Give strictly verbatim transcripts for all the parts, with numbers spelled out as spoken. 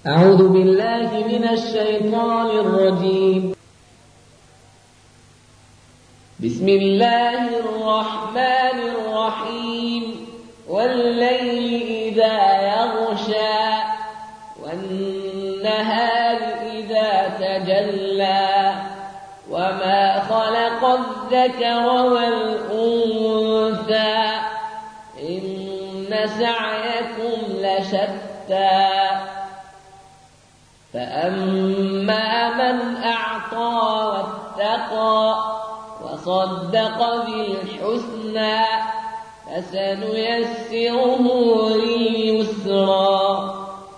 أعوذ بالله من الشيطان الرجيم. بسم الله الرحمن الرحيم. والليل إذا يغشى والنهار إذا تجلى وما خلق الذكر والأنثى إن سعيكم لشتى فأما من أعطى واتقى وصدق بالحسنى فسنيسره لليسرى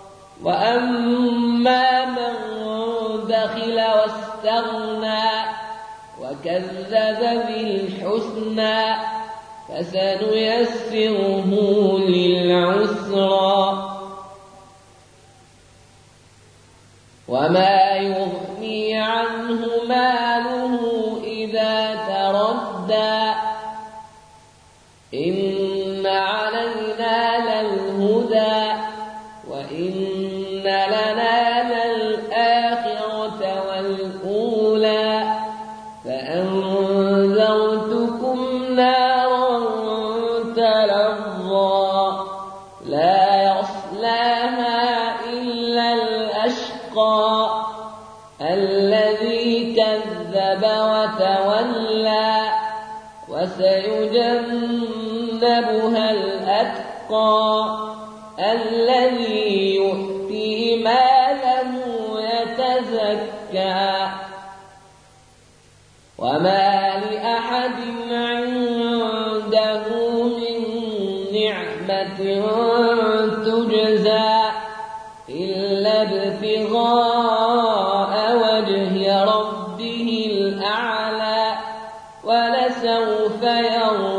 وأما من بخل واستغنى وكذب بالحسنى فسنيسره للعسرى وما يغني عنه ماله إذا تردى إن علينا للهدى وإن لنا للآخرة والأولى فأنذرتكم نارا تلظى لا يصلاها إلا الأشقى الذي كذب وتولى وسيجنبها الأتقى الذي يؤتي ماله يتزكى وما لأحد عنده من نعمة تجزى إلا ابتغاء وجه ربه الأعلى ولسوف يرضى